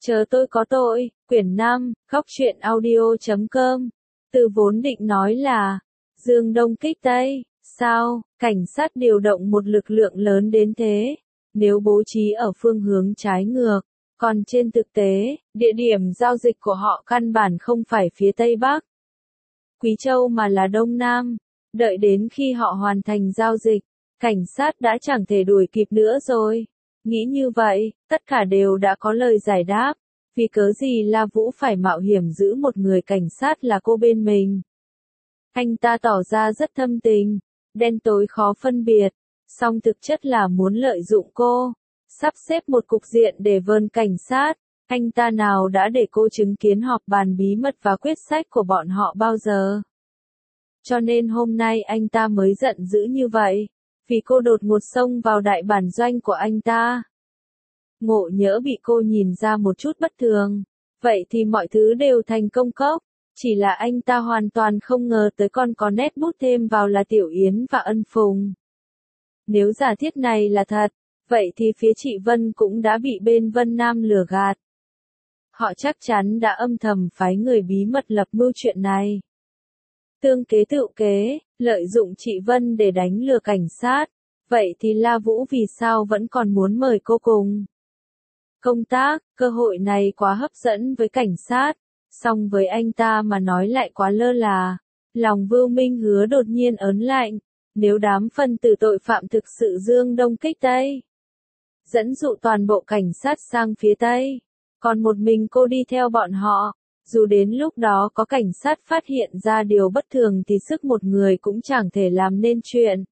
Chờ tôi có tội, quyển 5, khóc chuyện audio.com. Từ vốn định nói là, Dương Đông kích Tây, sao, cảnh sát điều động một lực lượng lớn đến thế, nếu bố trí ở phương hướng trái ngược, còn trên thực tế, địa điểm giao dịch của họ căn bản không phải phía Tây Bắc, Quý Châu mà là Đông Nam, đợi đến khi họ hoàn thành giao dịch, cảnh sát đã chẳng thể đuổi kịp nữa rồi. Nghĩ như vậy, tất cả đều đã có lời giải đáp. Vì cớ gì La Vũ phải mạo hiểm giữ một người cảnh sát là cô bên mình? Anh ta tỏ ra rất thâm tình, đen tối khó phân biệt, song thực chất là muốn lợi dụng cô, sắp xếp một cục diện để vờn cảnh sát. Anh ta nào đã để cô chứng kiến họp bàn bí mật và quyết sách của bọn họ bao giờ? Cho nên hôm nay anh ta mới giận dữ như vậy, vì cô đột ngột xông vào đại bản doanh của anh ta. Ngộ nhỡ bị cô nhìn ra một chút bất thường, vậy thì mọi thứ đều thành công cốc, chỉ là anh ta hoàn toàn không ngờ tới còn có nét bút thêm vào là Tiểu Yến và Ân Phùng. Nếu giả thiết này là thật, vậy thì phía chị Vân cũng đã bị bên Vân Nam lừa gạt. Họ chắc chắn đã âm thầm phái người bí mật lập mưu chuyện này. Tương kế tựu kế, lợi dụng chị Vân để đánh lừa cảnh sát, vậy thì La Vũ vì sao vẫn còn muốn mời cô cùng công tác? Cơ hội này quá hấp dẫn với cảnh sát, song với anh ta mà nói lại quá lơ là. Lòng Vưu Minh Hứa đột nhiên ớn lạnh, nếu đám phân tử tội phạm thực sự Dương Đông kích Tây, dẫn dụ toàn bộ cảnh sát sang phía Tây, còn một mình cô đi theo bọn họ, dù đến lúc đó có cảnh sát phát hiện ra điều bất thường thì sức một người cũng chẳng thể làm nên chuyện.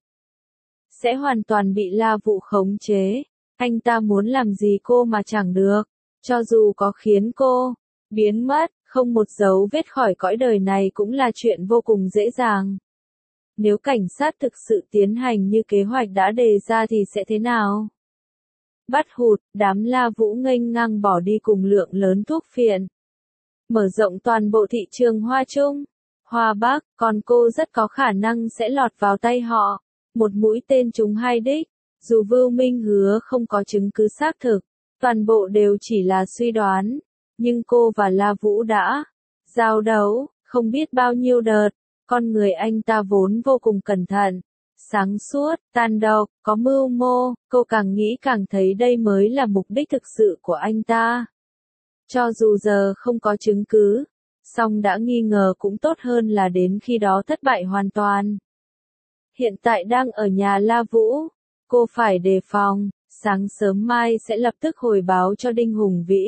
Sẽ hoàn toàn bị La Vũ khống chế. Anh ta muốn làm gì cô mà chẳng được, cho dù có khiến cô biến mất, không một dấu vết khỏi cõi đời này cũng là chuyện vô cùng dễ dàng. Nếu cảnh sát thực sự tiến hành như kế hoạch đã đề ra thì sẽ thế nào? Bắt hụt, đám La Vũ nghênh ngang bỏ đi cùng lượng lớn thuốc phiện. Mở rộng toàn bộ thị trường Hoa Trung, Hoa Bắc, còn cô rất có khả năng sẽ lọt vào tay họ. Một mũi tên trúng hai đích. Dù Vưu Minh Hứa không có chứng cứ xác thực, toàn bộ đều chỉ là suy đoán, nhưng cô và La Vũ đã giao đấu, không biết bao nhiêu đợt, con người anh ta vốn vô cùng cẩn thận, sáng suốt, tàn độc, có mưu mô, cô càng nghĩ càng thấy đây mới là mục đích thực sự của anh ta. Cho dù giờ không có chứng cứ, song đã nghi ngờ cũng tốt hơn là đến khi đó thất bại hoàn toàn. Hiện tại đang ở nhà La Vũ. Cô phải đề phòng, sáng sớm mai sẽ lập tức hồi báo cho Đinh Hùng Vĩ.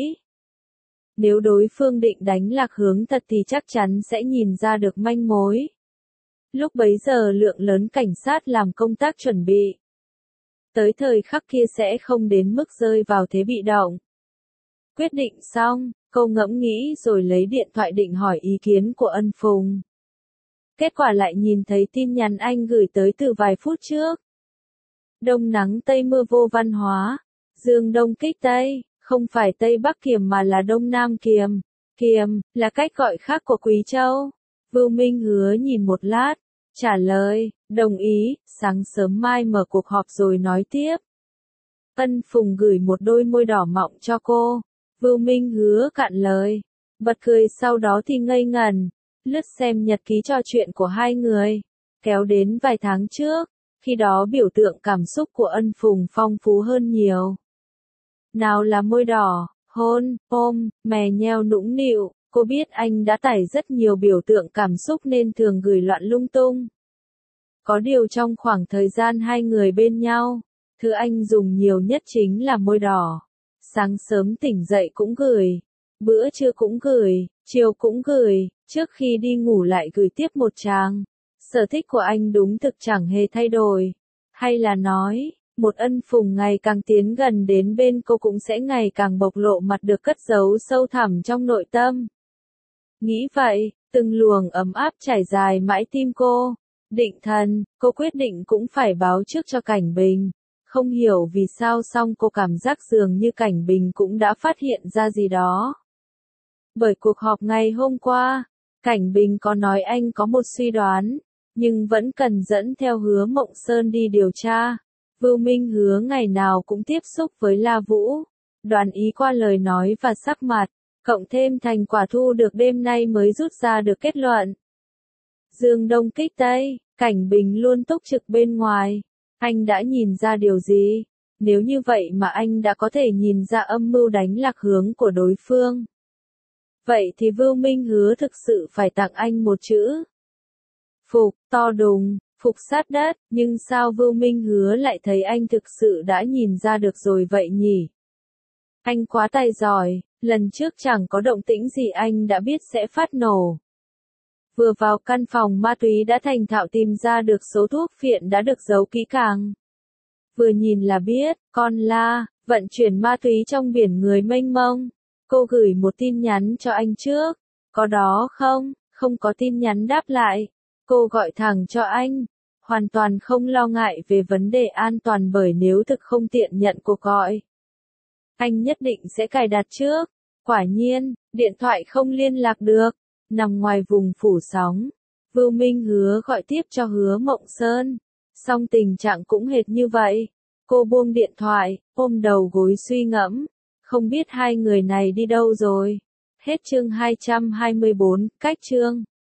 Nếu đối phương định đánh lạc hướng thật thì chắc chắn sẽ nhìn ra được manh mối. Lúc bấy giờ lượng lớn cảnh sát làm công tác chuẩn bị. Tới thời khắc kia sẽ không đến mức rơi vào thế bị động. Quyết định xong, cô ngẫm nghĩ rồi lấy điện thoại định hỏi ý kiến của Ân Phùng. Kết quả lại nhìn thấy tin nhắn anh gửi tới từ vài phút trước. Đông nắng Tây mưa vô văn hóa, Dương Đông kích Tây, không phải Tây Bắc Kiềm mà là Đông Nam Kiềm. Kiềm, là cách gọi khác của Quý Châu. Vưu Minh Hứa nhìn một lát, trả lời, đồng ý, sáng sớm mai mở cuộc họp rồi nói tiếp. Ân Phùng gửi một đôi môi đỏ mọng cho cô, Vưu Minh Hứa cạn lời, bật cười sau đó thì ngây ngẩn, lướt xem nhật ký trò chuyện của hai người, kéo đến vài tháng trước. Khi đó biểu tượng cảm xúc của Ân Phùng phong phú hơn nhiều. Nào là môi đỏ, hôn, ôm, mè nheo nũng nịu, cô biết anh đã tải rất nhiều biểu tượng cảm xúc nên thường gửi loạn lung tung. Có điều trong khoảng thời gian hai người bên nhau, thứ anh dùng nhiều nhất chính là môi đỏ. Sáng sớm tỉnh dậy cũng gửi, bữa trưa cũng gửi, chiều cũng gửi, trước khi đi ngủ lại gửi tiếp một tràng. Sở thích của anh đúng thực chẳng hề thay đổi. Hay là nói, một Ân Phùng ngày càng tiến gần đến bên cô cũng sẽ ngày càng bộc lộ mặt được cất giấu sâu thẳm trong nội tâm. Nghĩ vậy, từng luồng ấm áp trải dài mãi tim cô. Định thần, cô quyết định cũng phải báo trước cho Cảnh Bình. Không hiểu vì sao song cô cảm giác dường như Cảnh Bình cũng đã phát hiện ra gì đó. Bởi cuộc họp ngày hôm qua, Cảnh Bình có nói anh có một suy đoán. Nhưng vẫn cần dẫn theo Hứa Mộng Sơn đi điều tra. Vưu Minh Hứa ngày nào cũng tiếp xúc với La Vũ. Đoàn ý qua lời nói và sắc mặt, cộng thêm thành quả thu được đêm nay mới rút ra được kết luận. Dương Đông kích Tây, Cảnh Bình luôn túc trực bên ngoài. Anh đã nhìn ra điều gì? Nếu như vậy mà anh đã có thể nhìn ra âm mưu đánh lạc hướng của đối phương. Vậy thì Vưu Minh Hứa thực sự phải tặng anh một chữ. Phục, to đùng, phục sát đất, nhưng sao Vưu Minh Hứa lại thấy anh thực sự đã nhìn ra được rồi vậy nhỉ? Anh quá tài giỏi, lần trước chẳng có động tĩnh gì anh đã biết sẽ phát nổ. Vừa vào căn phòng ma túy đã thành thạo tìm ra được số thuốc phiện đã được giấu kỹ càng. Vừa nhìn là biết, con la, vận chuyển ma túy trong biển người mênh mông. Cô gửi một tin nhắn cho anh trước. Có đó không? Không có tin nhắn đáp lại. Cô gọi thẳng cho anh. Hoàn toàn không lo ngại về vấn đề an toàn bởi nếu thực không tiện nhận cuộc gọi. Anh nhất định sẽ cài đặt trước. Quả nhiên, điện thoại không liên lạc được. Nằm ngoài vùng phủ sóng. Vưu Minh Hứa gọi tiếp cho Hứa Mộng Sơn. Song tình trạng cũng hệt như vậy. Cô buông điện thoại, ôm đầu gối suy ngẫm. Không biết hai người này đi đâu rồi. Hết chương 224, cách chương.